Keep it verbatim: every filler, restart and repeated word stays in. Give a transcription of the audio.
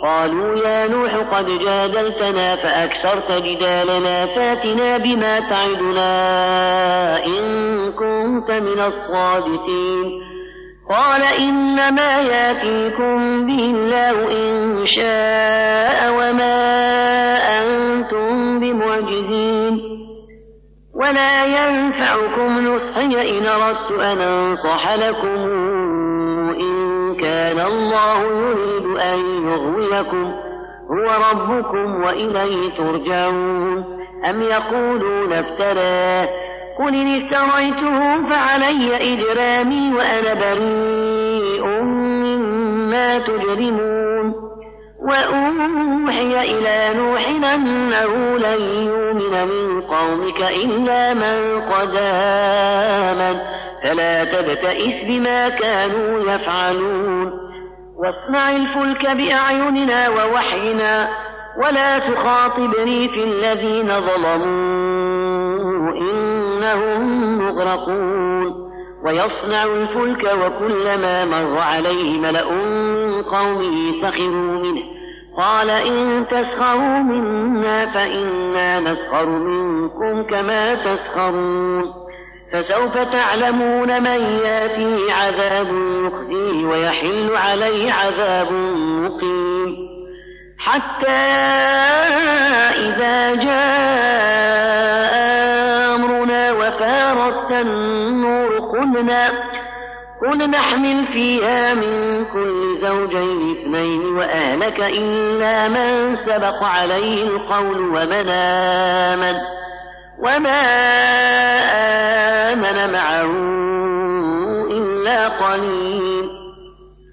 قالوا يا نوح قد جادلتنا فأكثرت جدالنا فاتنا بما تعدنا إن كنت من الصادقين. قال إنما يأتيكم به الله إن شاء وما أنتم بمعجزين ولا ينفعكم نصحي إن أردت أن أنصح لكم إن كان الله يريد أن يغويكم هو ربكم وإليه ترجعون. أم يقولون افتراه قل إن افتريته فعلي إجرامي وأنا بريء مما تجرمون. وأوحي إلى نوح أنه لن يؤمن من قومك إلا من قد آمن فلا تبتئس بما كانوا يفعلون واصنع الفلك بأعيننا ووحينا ولا تخاطبني في الذين ظلموا إنهم مغرقون. ويصنع الفلك وكلما مر عليه ملأ من قومه سخروا منه قال إن تسخروا منا فإنا نسخر منكم كما تسخرون. فسوف تعلمون من يأتيه عذاب يخزيه ويحل عليه عذاب مقيم. حتى إذا جاء أمرنا وفارت النور قلنا قل نحمل فيها من كل زوجين اثنين وأهلك إلا من سبق عليه القول ومن آمن وما آمن معه إلا قليل.